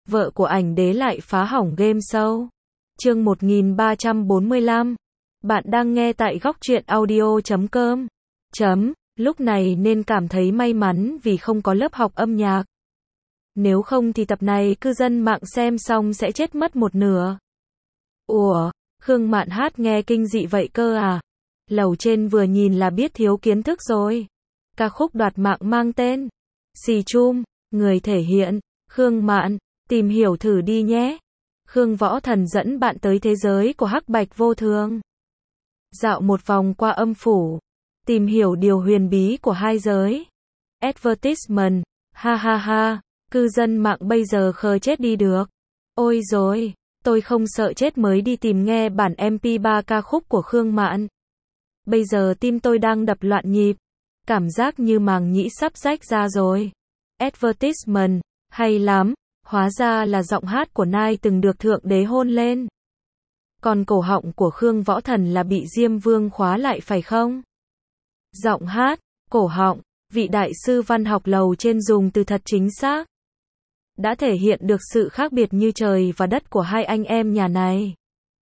vợ của ảnh đế lại phá hỏng game show. Chương 1345. Bạn đang nghe tại góc truyện audio.com. Lúc này nên cảm thấy may mắn vì không có lớp học âm nhạc. Nếu không thì tập này cư dân mạng xem xong sẽ chết mất một nửa. Ủa, Khương Mạn hát nghe kinh dị vậy cơ à? Lầu trên vừa nhìn là biết thiếu kiến thức rồi. Ca khúc đoạt mạng mang tên Xì Chum, người thể hiện Khương Mạn, tìm hiểu thử đi nhé. Khương Võ Thần dẫn bạn tới thế giới của hắc bạch vô thường. Dạo một vòng qua âm phủ, tìm hiểu điều huyền bí của hai giới. Advertisement, ha ha ha, cư dân mạng bây giờ khờ chết đi được. Ôi rồi, tôi không sợ chết mới đi tìm nghe bản MP3 ca khúc của Khương Mạn. Bây giờ tim tôi đang đập loạn nhịp, cảm giác như màng nhĩ sắp rách ra rồi. Advertisement, hay lắm, hóa ra là giọng hát của Nai từng được Thượng Đế hôn lên. Còn cổ họng của Khương Võ Thần là bị Diêm Vương khóa lại phải không? Giọng hát, cổ họng, vị đại sư văn học lầu trên dùng từ thật chính xác. Đã thể hiện được sự khác biệt như trời và đất của hai anh em nhà này.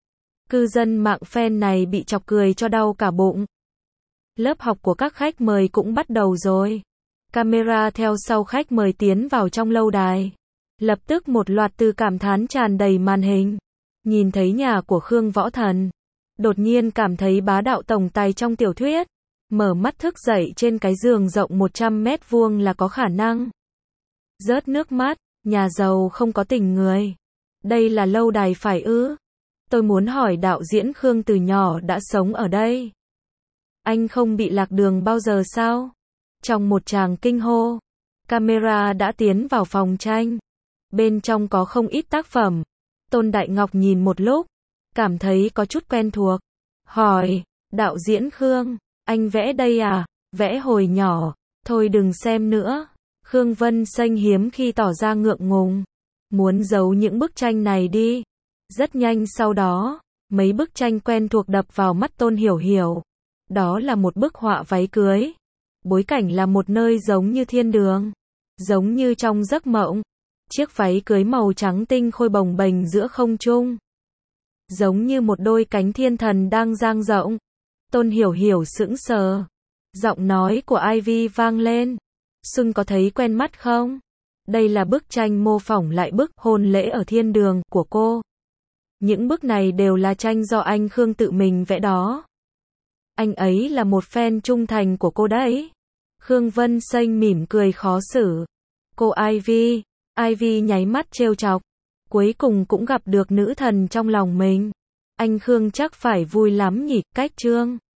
Cư dân mạng fan này bị chọc cười cho đau cả bụng. Lớp học của các khách mời cũng bắt đầu rồi. Camera theo sau khách mời tiến vào trong lâu đài. Lập tức một loạt từ cảm thán tràn đầy màn hình. Nhìn thấy nhà của Khương Võ Thần, đột nhiên cảm thấy bá đạo tổng tài trong tiểu thuyết. Mở mắt thức dậy trên cái giường rộng 100 mét vuông là có khả năng. Rớt nước mắt, nhà giàu không có tình người. Đây là lâu đài phải ư? Tôi muốn hỏi đạo diễn Khương từ nhỏ đã sống ở đây. Anh không bị lạc đường bao giờ sao? Trong một tràng kinh hô, camera đã tiến vào phòng tranh. Bên trong có không ít tác phẩm. Tôn Đại Ngọc nhìn một lúc, cảm thấy có chút quen thuộc. Hỏi, đạo diễn Khương, anh vẽ đây à? Vẽ hồi nhỏ, thôi đừng xem nữa. Khương Vân Xanh hiếm khi tỏ ra ngượng ngùng. Muốn giấu những bức tranh này đi. Rất nhanh sau đó, mấy bức tranh quen thuộc đập vào mắt Tôn Hiểu Hiểu. Đó là một bức họa váy cưới. Bối cảnh là một nơi giống như thiên đường. Giống như trong giấc mộng. Chiếc váy cưới màu trắng tinh khôi bồng bềnh giữa không trung. Giống như một đôi cánh thiên thần đang dang rộng. Tôn Hiểu Hiểu sững sờ. Giọng nói của Ivy vang lên. Xuân có thấy quen mắt không? Đây là bức tranh mô phỏng lại bức hôn lễ ở thiên đường của cô. Những bức này đều là tranh do anh Khương tự mình vẽ đó. Anh ấy là một fan trung thành của cô đấy. Khương Vân Xanh mỉm cười khó xử. Cô Ivy. Ivy nháy mắt trêu chọc. Cuối cùng cũng gặp được nữ thần trong lòng mình. Anh Khương chắc phải vui lắm nhỉ, cách chương.